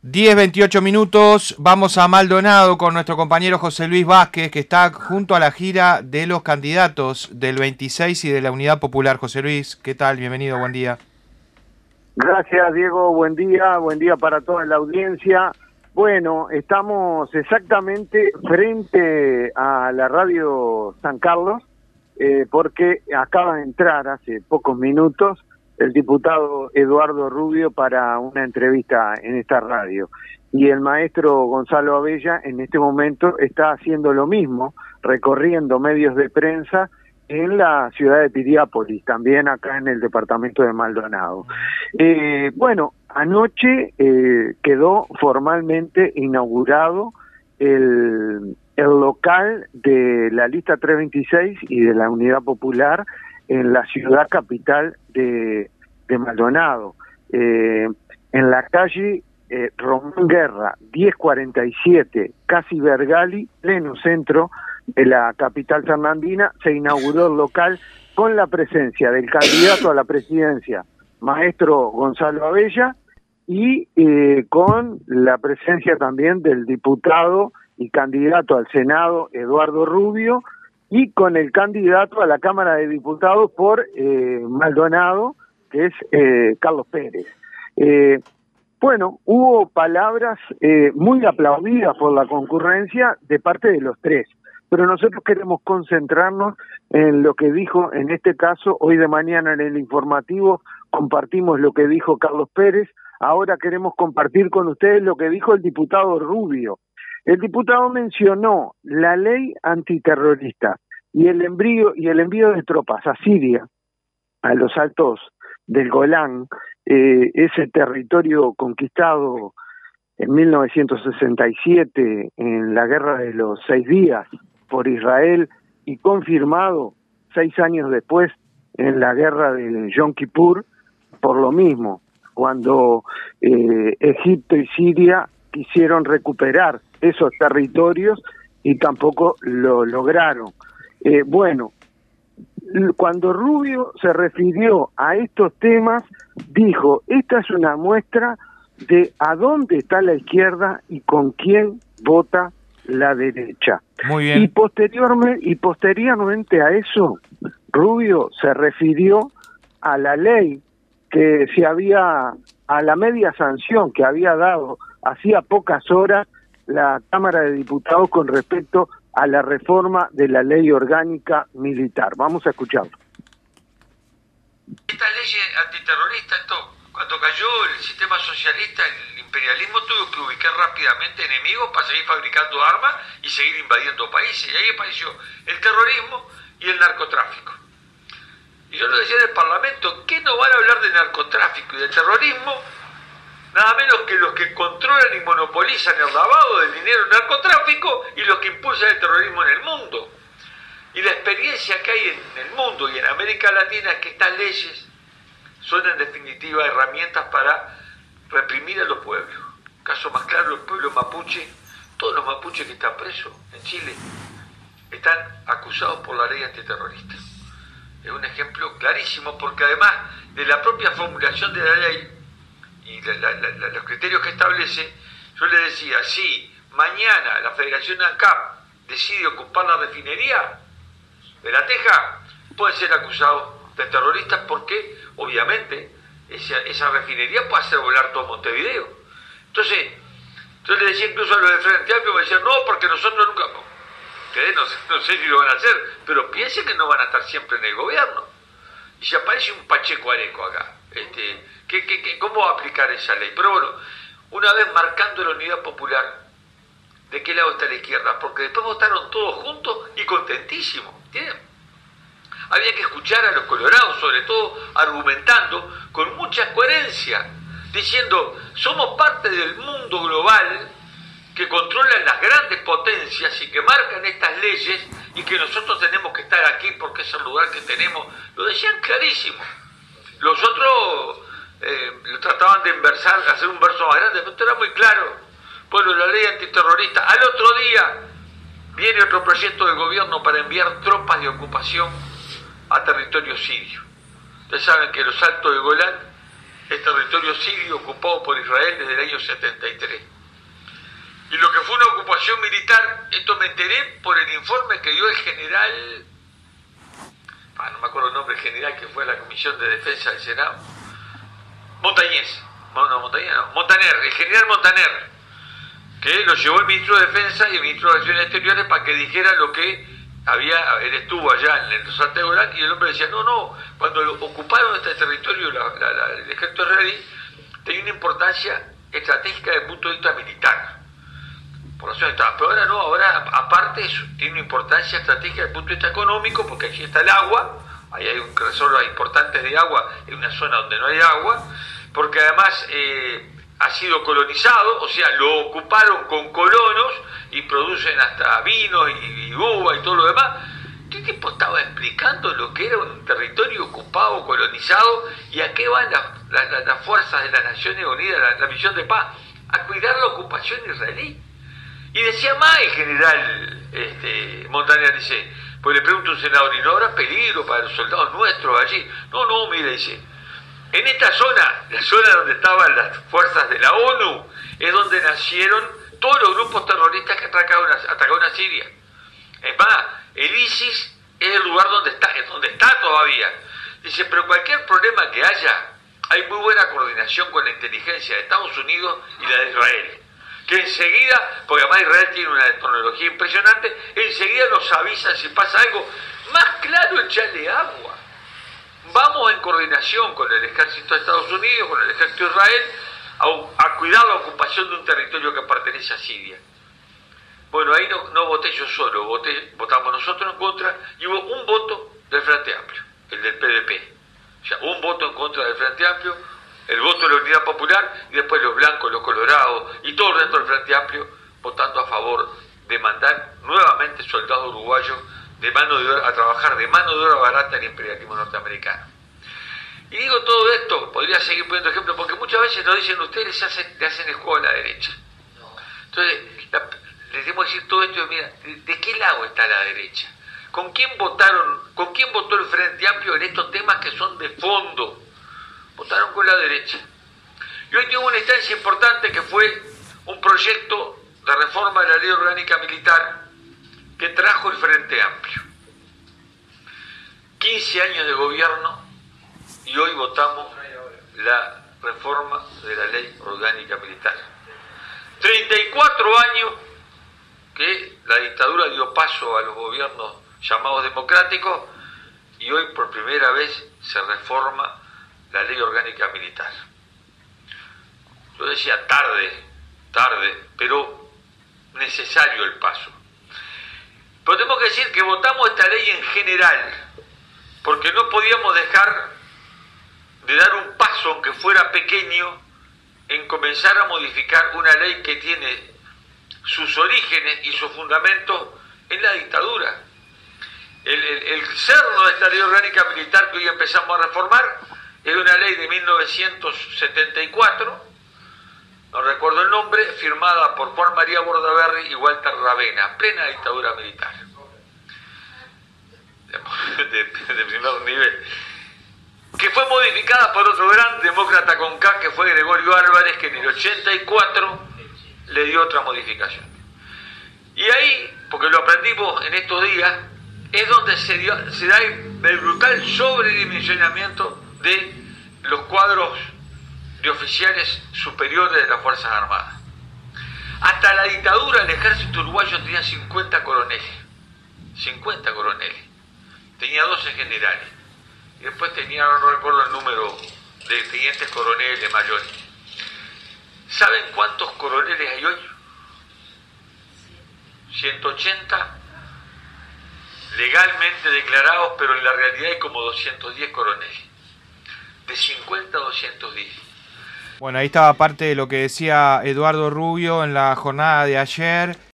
10:28 minutos, vamos a Maldonado con nuestro compañero José Luis Vázquez, que está junto a la gira de los candidatos del 26 y de la Unidad Popular. José Luis, ¿qué tal? Bienvenido, buen día. Gracias, Diego, buen día para toda la audiencia. Bueno, estamos exactamente frente a la radio San Carlos, porque acaba de entrar hace pocos minutos el diputado Eduardo Rubio para una entrevista en esta radio. Y el maestro Gonzalo Abella en este momento está haciendo lo mismo, recorriendo medios de prensa en la ciudad de Piriápolis, también acá en el departamento de Maldonado. Bueno, anoche quedó formalmente inaugurado el local de la lista 326 y de la Unidad Popular en la ciudad capital de Maldonado, en la calle Román Guerra, 1047, casi Vergali, pleno centro de la capital fernandina. Se inauguró el local con la presencia del candidato a la presidencia, maestro Gonzalo Abella, y con la presencia también del diputado y candidato al Senado, Eduardo Rubio, y con el candidato a la Cámara de Diputados por Maldonado, que es Carlos Pérez. Bueno, hubo palabras muy aplaudidas por la concurrencia de parte de los tres, pero nosotros queremos concentrarnos en lo que dijo, en este caso, hoy de mañana en el informativo compartimos lo que dijo Carlos Pérez, ahora queremos compartir con ustedes lo que dijo el diputado Rubio. El diputado mencionó la ley antiterrorista y el envío de tropas a Siria, a los altos del Golán, ese territorio conquistado en 1967 en la Guerra de los 6 días por Israel y confirmado 6 años después en la Guerra de Yom Kippur, por lo mismo, cuando Egipto y Siria quisieron recuperar esos territorios y tampoco lo lograron. Bueno, cuando Rubio se refirió a estos temas, dijo, esta es una muestra de a dónde está la izquierda y con quién vota la derecha. Muy bien. Y posteriormente a eso, Rubio se refirió a la ley que a la media sanción que había dado hacía pocas horas la Cámara de Diputados con respecto a la reforma de la ley orgánica militar. Vamos a escucharlo. Esta ley antiterrorista, cuando cayó el sistema socialista, el imperialismo tuvo que ubicar rápidamente enemigos para seguir fabricando armas y seguir invadiendo países. Y ahí apareció el terrorismo y el narcotráfico. Y yo lo decía en el Parlamento, ¿qué no van a hablar de narcotráfico y de terrorismo? Nada menos que los que controlan y monopolizan el lavado del dinero en narcotráfico y los que impulsan el terrorismo en el mundo. Y la experiencia que hay en el mundo y en América Latina es que estas leyes son en definitiva herramientas para reprimir a los pueblos. Caso más claro, el pueblo mapuche, todos los mapuches que están presos en Chile están acusados por la ley antiterrorista. Es un ejemplo clarísimo porque además de la propia formulación de la ley y los criterios que establece, yo le decía, si mañana la Federación ANCAP decide ocupar la refinería de La Teja, pueden ser acusados de terroristas porque obviamente esa refinería puede hacer volar todo Montevideo. Entonces, yo le decía incluso a los de Frente Amplio, me decían, no, porque nosotros nunca... No sé si lo van a hacer, pero piensen que no van a estar siempre en el gobierno. Y si aparece un Pacheco Areco acá, ¿cómo va a aplicar esa ley? Pero bueno, una vez marcando la Unidad Popular, ¿de qué lado está la izquierda? Porque después votaron todos juntos y contentísimos, ¿entienden? Había que escuchar a los colorados, sobre todo argumentando con mucha coherencia, diciendo, somos parte del mundo global que controlan las grandes potencias y que marcan estas leyes y que nosotros tenemos que estar aquí porque es el lugar que tenemos. Lo decían clarísimo. Los otros lo trataban de inversar, de hacer un verso más grande, pero esto era muy claro. Bueno, la ley antiterrorista. Al otro día viene otro proyecto del gobierno para enviar tropas de ocupación a territorio sirio. Ustedes saben que los altos de Golán es territorio sirio ocupado por Israel desde el año 73. Y lo que fue una ocupación militar, esto me enteré por el informe que dio el general, no me acuerdo el nombre del general que fue a la Comisión de Defensa del Senado, Montaner, el general Montaner, que lo llevó el ministro de Defensa y el ministro de Relaciones Exteriores para que dijera lo que había. Él estuvo allá en el Salto de Golán y el hombre decía, no, cuando ocuparon este territorio el ejército israelí tenía una importancia estratégica desde el punto de vista militar, por razón estaba, pero ahora no, ahora aparte eso, tiene una importancia estratégica desde el punto de vista económico, porque allí está el agua, ahí hay reservas importantes de agua en una zona donde no hay agua, porque además ha sido colonizado, o sea, lo ocuparon con colonos y producen hasta vino y uva y todo lo demás. ¿Qué tipo estaba explicando lo que era un territorio ocupado, colonizado, y a qué van las fuerzas de las Naciones Unidas, la misión de paz? A cuidar la ocupación israelí. Y decía más el general Montaner, dice, pues le pregunto a un senador, ¿y no habrá peligro para los soldados nuestros allí? No, mire, dice, en esta zona, la zona donde estaban las fuerzas de la ONU, es donde nacieron todos los grupos terroristas que atacaron a Siria. Es más, el ISIS es el lugar donde está todavía. Dice, pero cualquier problema que haya, hay muy buena coordinación con la inteligencia de Estados Unidos y la de Israel, que enseguida, porque además Israel tiene una tecnología impresionante, enseguida nos avisan si pasa algo. Más claro, echarle agua. Vamos en coordinación con el ejército de Estados Unidos, con el ejército de Israel, a cuidar la ocupación de un territorio que pertenece a Siria. Bueno, ahí no voté yo solo, votamos nosotros en contra, y hubo un voto del Frente Amplio, el del PDP. O sea, un voto en contra del Frente Amplio, el voto de la Unidad Popular, y después los blancos, los colorados, y todo el resto del Frente Amplio, votando a favor de mandar nuevamente soldados uruguayos a trabajar de mano de obra barata en el imperialismo norteamericano. Y digo todo esto, podría seguir poniendo ejemplos, porque muchas veces nos dicen ustedes le hacen el juego a la derecha. Entonces, les debemos decir todo esto, mira, ¿de qué lado está la derecha? ¿Con quién votó el Frente Amplio en estos temas que son de fondo? Votaron con la derecha. Y hoy tengo una instancia importante que fue un proyecto de reforma de la Ley Orgánica Militar que trajo el Frente Amplio. 15 años de gobierno y hoy votamos la reforma de la Ley Orgánica Militar. 34 años que la dictadura dio paso a los gobiernos llamados democráticos y hoy por primera vez se reforma la Ley Orgánica Militar. Yo decía tarde, pero necesario el paso. Pero tenemos que decir que votamos esta ley en general, porque no podíamos dejar de dar un paso, aunque fuera pequeño, en comenzar a modificar una ley que tiene sus orígenes y sus fundamentos en la dictadura. El cerno de esta Ley Orgánica Militar que hoy empezamos a reformar es una ley de 1974, no recuerdo el nombre, firmada por Juan María Bordaberry y Walter Ravena, plena dictadura militar, de primer nivel, que fue modificada por otro gran demócrata con K, que fue Gregorio Álvarez, que en el 84 le dio otra modificación. Y ahí, porque lo aprendimos en estos días, es donde se da el brutal sobredimensionamiento de los cuadros de oficiales superiores de las Fuerzas Armadas. Hasta la dictadura, el ejército uruguayo tenía 50 coroneles. 50 coroneles. Tenía 12 generales. Y después tenía, no recuerdo el número de tenientes coroneles, mayores. ¿Saben cuántos coroneles hay hoy? 180 legalmente declarados, pero en la realidad hay como 210 coroneles. De 50 a 210. Bueno, ahí estaba parte de lo que decía Eduardo Rubio en la jornada de ayer.